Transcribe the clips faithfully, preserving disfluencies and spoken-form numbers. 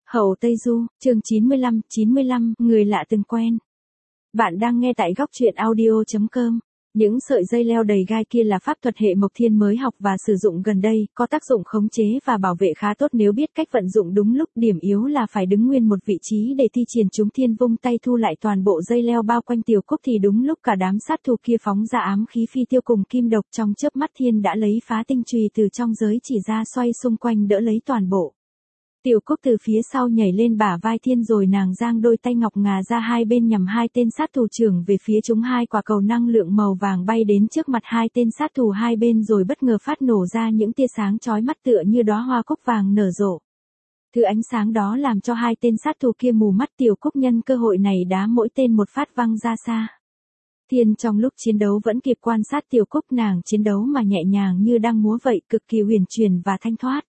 Hậu Tây Du, chương chín mươi lăm, chín mươi lăm, người lạ từng quen. Bạn đang nghe tại góc truyện audio chấm com. Những sợi dây leo đầy gai kia là pháp thuật hệ Mộc Thiên mới học và sử dụng gần đây, có tác dụng khống chế và bảo vệ khá tốt nếu biết cách vận dụng đúng lúc. Điểm yếu là phải đứng nguyên một vị trí để thi triển chúng. Thiên vung tay thu lại toàn bộ dây leo bao quanh Tiểu Cúc thì đúng lúc cả đám sát thủ kia phóng ra ám khí phi tiêu cùng kim độc. Trong chớp mắt Thiên đã lấy phá tinh chùy từ trong giới chỉ ra, xoay xung quanh đỡ lấy toàn bộ. Tiểu Cúc từ phía sau nhảy lên bả vai Thiên rồi nàng giang đôi tay ngọc ngà ra hai bên nhằm hai tên sát thủ trưởng về phía chúng. Hai quả cầu năng lượng màu vàng bay đến trước mặt hai tên sát thủ hai bên rồi bất ngờ phát nổ ra những tia sáng chói mắt tựa như đóa hoa cúc vàng nở rộ. Thứ ánh sáng đó làm cho hai tên sát thủ kia mù mắt. Tiểu Cúc nhân cơ hội này đá mỗi tên một phát văng ra xa. Thiên trong lúc chiến đấu vẫn kịp quan sát Tiểu Cúc, nàng chiến đấu mà nhẹ nhàng như đang múa vậy, cực kỳ huyền chuyển và thanh thoát.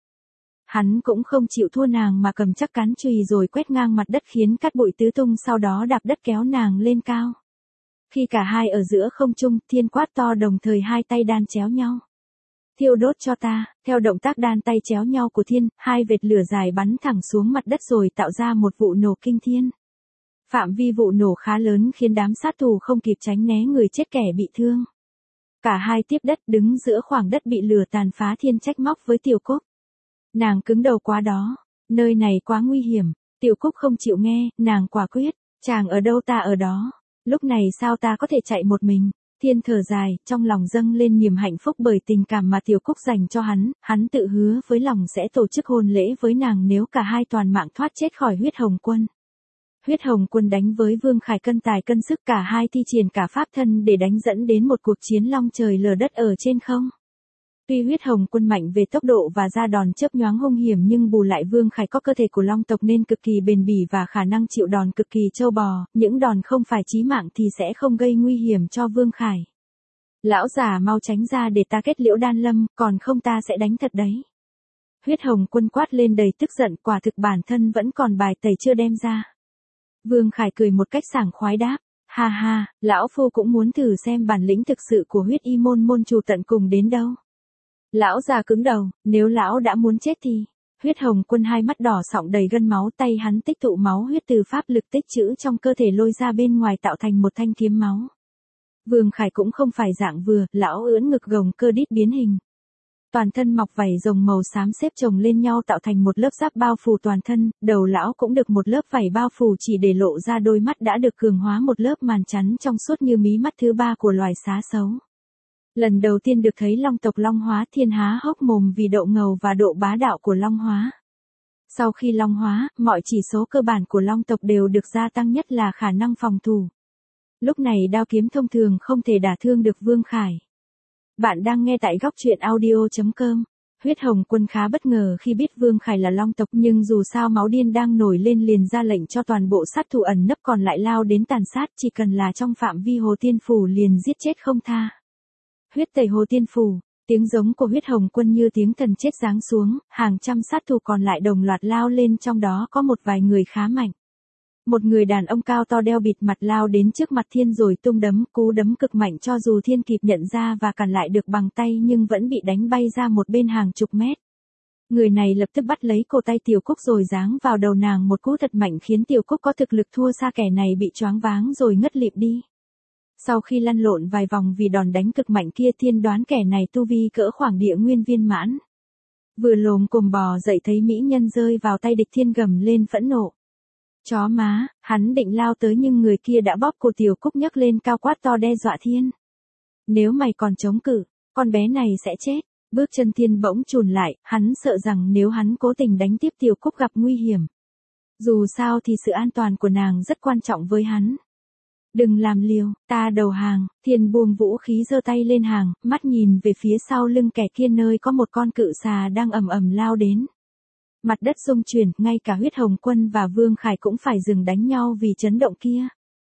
Hắn cũng không chịu thua nàng mà cầm chắc cán chùy rồi quét ngang mặt đất khiến cát bụi tứ tung, sau đó đạp đất kéo nàng lên cao. Khi cả hai ở giữa không trung, Thiên quát to đồng thời hai tay đan chéo nhau. Thiêu đốt cho ta. Theo động tác đan tay chéo nhau của Thiên, hai vệt lửa dài bắn thẳng xuống mặt đất rồi tạo ra một vụ nổ kinh thiên. Phạm vi vụ nổ khá lớn khiến đám sát thủ không kịp tránh né, người chết kẻ bị thương. Cả hai tiếp đất đứng giữa khoảng đất bị lửa tàn phá. Thiên trách móc với Tiểu Cúc. Nàng cứng đầu quá đó, nơi này quá nguy hiểm. Tiểu Cúc không chịu nghe, nàng quả quyết, chàng ở đâu ta ở đó, lúc này sao ta có thể chạy một mình. Thiên thở dài, trong lòng dâng lên niềm hạnh phúc bởi tình cảm mà Tiểu Cúc dành cho hắn. Hắn tự hứa với lòng sẽ tổ chức hôn lễ với nàng nếu cả hai toàn mạng thoát chết khỏi Huyết Hồng Quân. Huyết Hồng Quân đánh với Vương Khải cân tài cân sức, cả hai thi triển cả pháp thân để đánh dẫn đến một cuộc chiến long trời lở đất ở trên không. Tuy Huyết Hồng Quân mạnh về tốc độ và ra đòn chớp nhoáng hung hiểm, nhưng bù lại Vương Khải có cơ thể của long tộc nên cực kỳ bền bỉ và khả năng chịu đòn cực kỳ trâu bò. Những đòn không phải chí mạng thì sẽ không gây nguy hiểm cho Vương Khải. Lão già mau tránh ra để ta kết liễu đan lâm, còn không ta sẽ đánh thật đấy. Huyết Hồng Quân quát lên đầy tức giận, quả thực bản thân vẫn còn bài tẩy chưa đem ra. Vương Khải cười một cách sảng khoái đáp. Ha ha, lão phu cũng muốn thử xem bản lĩnh thực sự của huyết y môn môn chủ tận cùng đến đâu. Lão già cứng đầu, nếu lão đã muốn chết thì. Huyết Hồng Quân hai mắt đỏ sọng đầy gân máu, tay hắn tích tụ máu huyết từ pháp lực tích trữ trong cơ thể lôi ra bên ngoài tạo thành một thanh kiếm máu. Vương Khải cũng không phải dạng vừa, lão ưỡn ngực gồng cơ đít biến hình. Toàn thân mọc vảy rồng màu xám xếp chồng lên nhau tạo thành một lớp giáp bao phủ toàn thân, đầu lão cũng được một lớp vảy bao phủ chỉ để lộ ra đôi mắt đã được cường hóa một lớp màn chắn trong suốt như mí mắt thứ ba của loài xá xấu. Lần đầu tiên được thấy long tộc long hóa, Thiên há hốc mồm vì độ ngầu và độ bá đạo của long hóa. Sau khi long hóa, mọi chỉ số cơ bản của long tộc đều được gia tăng, nhất là khả năng phòng thủ. Lúc này đao kiếm thông thường không thể đả thương được Vương Khải. Bạn đang nghe tại góc truyện audio chấm com. Huyết Hồng Quân khá bất ngờ khi biết Vương Khải là long tộc, nhưng dù sao máu điên đang nổi lên liền ra lệnh cho toàn bộ sát thủ ẩn nấp còn lại lao đến tàn sát, chỉ cần là trong phạm vi Hồ Tiên Phủ liền giết chết không tha. Huyết tẩy Hồ Tiên Phủ, tiếng giống của Huyết Hồng Quân như tiếng thần chết giáng xuống, hàng trăm sát thủ còn lại đồng loạt lao lên, trong đó có một vài người khá mạnh. Một người đàn ông cao to đeo bịt mặt lao đến trước mặt Thiên rồi tung đấm, cú đấm cực mạnh cho dù Thiên kịp nhận ra và cản lại được bằng tay nhưng vẫn bị đánh bay ra một bên hàng chục mét. Người này lập tức bắt lấy cổ tay Tiểu Cúc rồi giáng vào đầu nàng một cú thật mạnh khiến Tiểu Cúc có thực lực thua xa, kẻ này bị choáng váng rồi ngất lịm đi. Sau khi lăn lộn vài vòng vì đòn đánh cực mạnh kia, Thiên đoán kẻ này tu vi cỡ khoảng địa nguyên viên mãn. Vừa lồm cồm bò dậy thấy mỹ nhân rơi vào tay địch, Thiên gầm lên phẫn nộ. Chó má, hắn định lao tới nhưng người kia đã bóp cổ Tiểu Cúc nhấc lên cao quát to đe dọa Thiên. Nếu mày còn chống cự, con bé này sẽ chết. Bước chân Thiên bỗng chùn lại, hắn sợ rằng nếu hắn cố tình đánh tiếp Tiểu Cúc gặp nguy hiểm. Dù sao thì sự an toàn của nàng rất quan trọng với hắn. Đừng làm liều, ta đầu hàng. Thiên buông vũ khí giơ tay lên hàng, mắt nhìn về phía sau lưng kẻ kia nơi có một con cự xà đang ầm ầm lao đến. Mặt đất rung chuyển, ngay cả Huyết Hồng Quân và Vương Khải cũng phải dừng đánh nhau vì chấn động kia.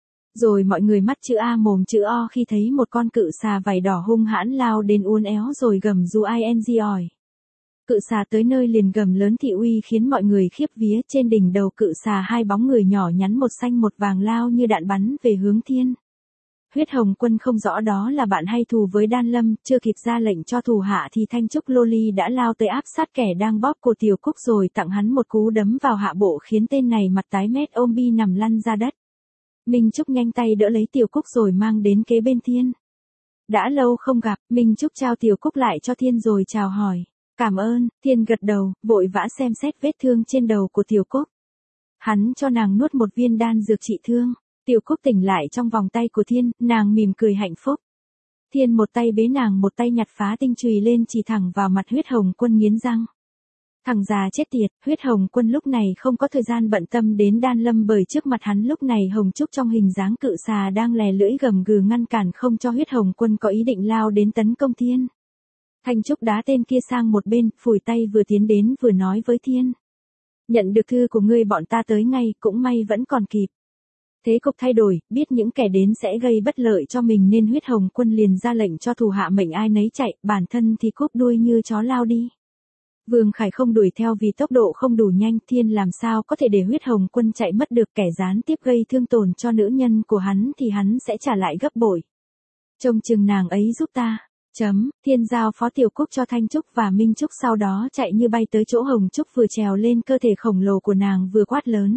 Rồi mọi người mắt chữ A mồm chữ O khi thấy một con cự xà vảy đỏ hung hãn lao đến uốn éo rồi gầm rú ing ỏi. Cự xà tới nơi liền gầm lớn thị uy khiến mọi người khiếp vía. Trên đỉnh đầu cự xà hai bóng người nhỏ nhắn một xanh một vàng lao như đạn bắn về hướng Thiên. Huyết Hồng Quân không rõ đó là bạn hay thù với Đan Lâm, chưa kịp ra lệnh cho thủ hạ thì Thanh Trúc Loli đã lao tới áp sát kẻ đang bóp cổ Tiểu Cúc rồi tặng hắn một cú đấm vào hạ bộ khiến tên này mặt tái mét ôm bi nằm lăn ra đất. Minh Trúc nhanh tay đỡ lấy Tiểu Cúc rồi mang đến kế bên Thiên. Đã lâu không gặp, Minh Trúc trao Tiểu Cúc lại cho Thiên rồi chào hỏi. Cảm ơn, Thiên gật đầu, vội vã xem xét vết thương trên đầu của Tiểu Cúc. Hắn cho nàng nuốt một viên đan dược trị thương. Tiểu Cúc tỉnh lại trong vòng tay của Thiên, nàng mỉm cười hạnh phúc. Thiên một tay bế nàng một tay nhặt phá tinh chùy lên chỉ thẳng vào mặt Huyết Hồng Quân nghiến răng. Thằng già chết tiệt, Huyết Hồng Quân lúc này không có thời gian bận tâm đến Đan Lâm bởi trước mặt hắn lúc này Hồng Trúc trong hình dáng cự xà đang lè lưỡi gầm gừ ngăn cản không cho Huyết Hồng Quân có ý định lao đến tấn công Thiên. Thanh Trúc đá tên kia sang một bên, phủi tay vừa tiến đến vừa nói với Thiên. Nhận được thư của ngươi bọn ta tới ngay, cũng may vẫn còn kịp. Thế cục thay đổi, biết những kẻ đến sẽ gây bất lợi cho mình nên Huyết Hồng Quân liền ra lệnh cho thủ hạ mệnh ai nấy chạy, bản thân thì cúp đuôi như chó lao đi. Vương Khải không đuổi theo vì tốc độ không đủ nhanh, Thiên làm sao có thể để Huyết Hồng Quân chạy mất được, kẻ gián tiếp gây thương tổn cho nữ nhân của hắn thì hắn sẽ trả lại gấp bội. Trông chừng nàng ấy giúp ta. Chấm, Thiên giao phó Tiểu Cúc cho Thanh Trúc và Minh Trúc sau đó chạy như bay tới chỗ Hồng Trúc vừa trèo lên cơ thể khổng lồ của nàng vừa quát lớn.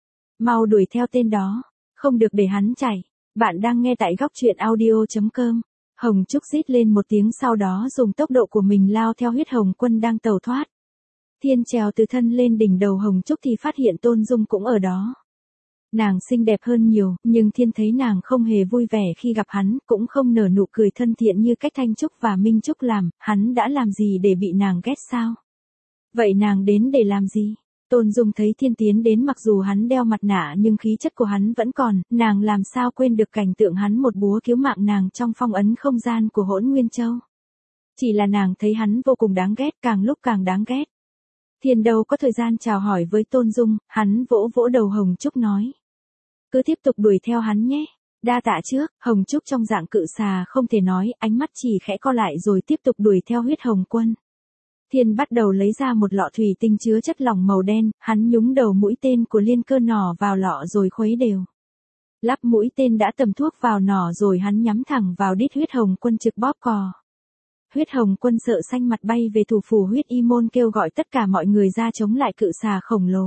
Mau đuổi theo tên đó, không được để hắn chạy. Bạn đang nghe tại góc truyện audio chấm com. Hồng Trúc rít lên một tiếng sau đó dùng tốc độ của mình lao theo Huyết Hồng Quân đang tẩu thoát. Thiên trèo từ thân lên đỉnh đầu Hồng Trúc thì phát hiện Tôn Dung cũng ở đó. Nàng xinh đẹp hơn nhiều, nhưng Thiên thấy nàng không hề vui vẻ khi gặp hắn, cũng không nở nụ cười thân thiện như cách Thanh Trúc và Minh Trúc làm, hắn đã làm gì để bị nàng ghét sao? Vậy nàng đến để làm gì? Tôn Dung thấy Thiên tiến đến mặc dù hắn đeo mặt nạ nhưng khí chất của hắn vẫn còn, nàng làm sao quên được cảnh tượng hắn một búa cứu mạng nàng trong phong ấn không gian của Hỗn Nguyên Châu. Chỉ là nàng thấy hắn vô cùng đáng ghét, càng lúc càng đáng ghét. Thiên đâu có thời gian chào hỏi với Tôn Dung, hắn vỗ vỗ đầu Hồng Trúc nói. Cứ tiếp tục đuổi theo hắn nhé. Đa tạ trước, Hồng Trúc trong dạng cự xà không thể nói, ánh mắt chỉ khẽ co lại rồi tiếp tục đuổi theo Huyết Hồng Quân. Thiên bắt đầu lấy ra một lọ thủy tinh chứa chất lỏng màu đen, hắn nhúng đầu mũi tên của liên cơ nỏ vào lọ rồi khuấy đều. Lắp mũi tên đã tầm thuốc vào nỏ rồi hắn nhắm thẳng vào đít Huyết Hồng Quân trực bóp cò. Huyết Hồng Quân sợ xanh mặt bay về thủ phủ Huyết Y Môn kêu gọi tất cả mọi người ra chống lại cự xà khổng lồ.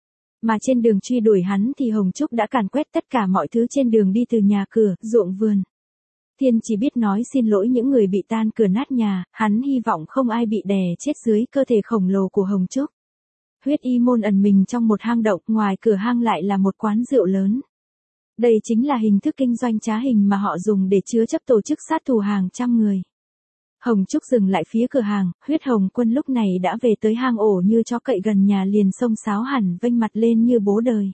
Mà trên đường truy đuổi hắn thì Hồng Trúc đã càn quét tất cả mọi thứ trên đường đi từ nhà cửa, ruộng vườn. Thiên chỉ biết nói xin lỗi những người bị tan cửa nát nhà, hắn hy vọng không ai bị đè chết dưới cơ thể khổng lồ của Hồng Trúc. Huyết Y Môn ẩn mình trong một hang động, ngoài cửa hang lại là một quán rượu lớn. Đây chính là hình thức kinh doanh trá hình mà họ dùng để chứa chấp tổ chức sát thủ hàng trăm người. Hồng Trúc dừng lại phía cửa hàng, Huyết Hồng Quân lúc này đã về tới hang ổ như chó cậy gần nhà liền xông xáo hẳn vênh mặt lên như bố đời.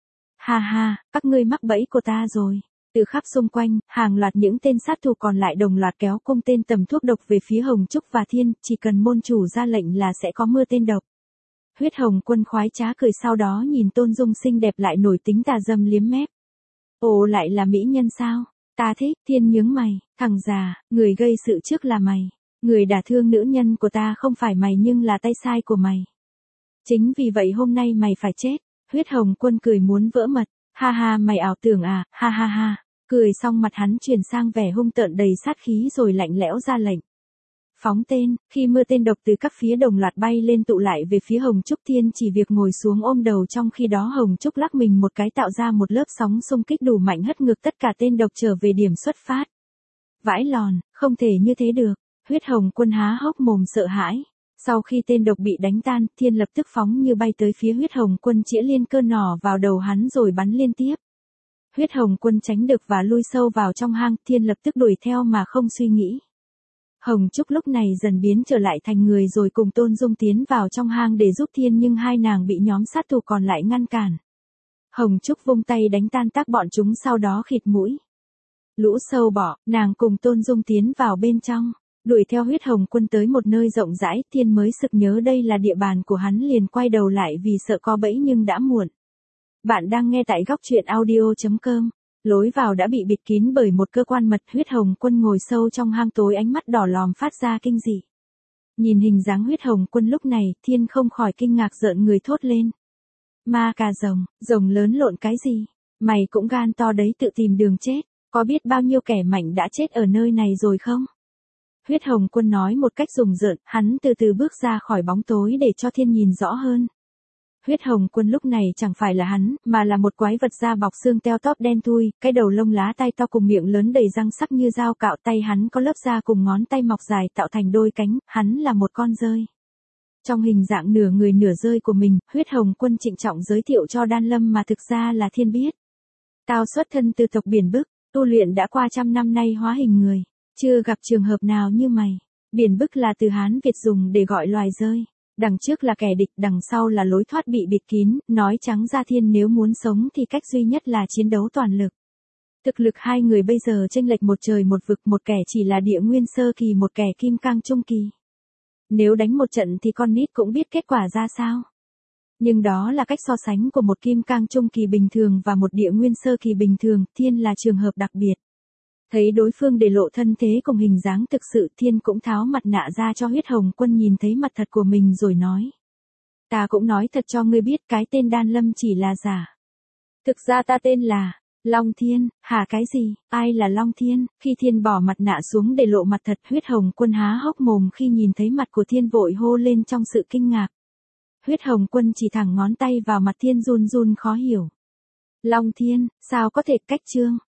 Ha ha, các ngươi mắc bẫy của ta rồi. Từ khắp xung quanh, hàng loạt những tên sát thủ còn lại đồng loạt kéo cung tên tầm thuốc độc về phía Hồng Trúc và Thiên, chỉ cần môn chủ ra lệnh là sẽ có mưa tên độc. Huyết Hồng Quân khoái trá cười sau đó nhìn Tôn Dung xinh đẹp lại nổi tính tà dâm liếm mép. Ồ lại là mỹ nhân sao? Ta thích, Thiên nhướng mày, thằng già, người gây sự trước là mày. Người đả thương nữ nhân của ta không phải mày nhưng là tay sai của mày. Chính vì vậy hôm nay mày phải chết. Huyết Hồng Quân cười muốn vỡ mật. Ha ha mày ảo tưởng à, ha ha ha. Cười xong mặt hắn chuyển sang vẻ hung tợn đầy sát khí rồi lạnh lẽo ra lệnh. Phóng tên, khi mưa tên độc từ các phía đồng loạt bay lên tụ lại về phía Hồng Trúc, Thiên chỉ việc ngồi xuống ôm đầu, trong khi đó Hồng Trúc lắc mình một cái tạo ra một lớp sóng xung kích đủ mạnh hất ngược tất cả tên độc trở về điểm xuất phát. Vãi lòn, không thể như thế được. Huyết Hồng Quân há hốc mồm sợ hãi. Sau khi tên độc bị đánh tan, Thiên lập tức phóng như bay tới phía Huyết Hồng Quân, chĩa liên cơ nỏ vào đầu hắn rồi bắn liên tiếp. Huyết Hồng Quân tránh được và lui sâu vào trong hang, Thiên lập tức đuổi theo mà không suy nghĩ. Hồng Trúc lúc này dần biến trở lại thành người rồi cùng Tôn Dung tiến vào trong hang để giúp Thiên, nhưng hai nàng bị nhóm sát thủ còn lại ngăn cản. Hồng Trúc vung tay đánh tan tác bọn chúng sau đó khịt mũi. Lũ sâu bọ, nàng cùng Tôn Dung tiến vào bên trong. Đuổi theo Huyết Hồng Quân tới một nơi rộng rãi, Thiên mới sực nhớ đây là địa bàn của hắn liền quay đầu lại vì sợ có bẫy nhưng đã muộn. Bạn đang nghe tại góc truyện audio chấm com. Lối vào đã bị bịt kín bởi một cơ quan mật. Huyết Hồng Quân ngồi sâu trong hang tối, ánh mắt đỏ lòm phát ra kinh dị. Nhìn hình dáng Huyết Hồng Quân lúc này, Thiên không khỏi kinh ngạc rợn người thốt lên. Ma cà rồng, rồng lớn lộn cái gì? Mày cũng gan to đấy, tự tìm đường chết. Có biết bao nhiêu kẻ mạnh đã chết ở nơi này rồi không? Huyết Hồng Quân nói một cách rùng rợn, hắn từ từ bước ra khỏi bóng tối để cho Thiên nhìn rõ hơn. Huyết Hồng Quân lúc này chẳng phải là hắn, mà là một quái vật da bọc xương teo tóp đen thui, cái đầu lông lá tai to cùng miệng lớn đầy răng sắc như dao cạo, tay hắn có lớp da cùng ngón tay mọc dài tạo thành đôi cánh, hắn là một con dơi. Trong hình dạng nửa người nửa dơi của mình, Huyết Hồng Quân trịnh trọng giới thiệu cho Đan Lâm mà thực ra là Thiên biết. Tao xuất thân từ tộc Biển Bức, tu luyện đã qua trăm năm nay hóa hình người, chưa gặp trường hợp nào như mày. Biển Bức là từ Hán Việt dùng để gọi loài dơi. Đằng trước là kẻ địch, đằng sau là lối thoát bị bịt kín, nói trắng ra Thiên nếu muốn sống thì cách duy nhất là chiến đấu toàn lực. Thực lực hai người bây giờ chênh lệch một trời một vực, một kẻ chỉ là địa nguyên sơ kỳ, một kẻ kim cang trung kỳ. Nếu đánh một trận thì con nít cũng biết kết quả ra sao. Nhưng đó là cách so sánh của một kim cang trung kỳ bình thường và một địa nguyên sơ kỳ bình thường, Thiên là trường hợp đặc biệt. Thấy đối phương để lộ thân thế cùng hình dáng thực sự, Thiên cũng tháo mặt nạ ra cho Huyết Hồng Quân nhìn thấy mặt thật của mình rồi nói. Ta cũng nói thật cho ngươi biết, cái tên Đan Lâm chỉ là giả. Thực ra ta tên là Long Thiên. Hả, cái gì? Ai là Long Thiên? Khi Thiên bỏ mặt nạ xuống để lộ mặt thật, Huyết Hồng Quân há hốc mồm khi nhìn thấy mặt của Thiên, vội hô lên trong sự kinh ngạc. Huyết Hồng Quân chỉ thẳng ngón tay vào mặt Thiên, run run khó hiểu. Long Thiên, sao có thể? Cách chương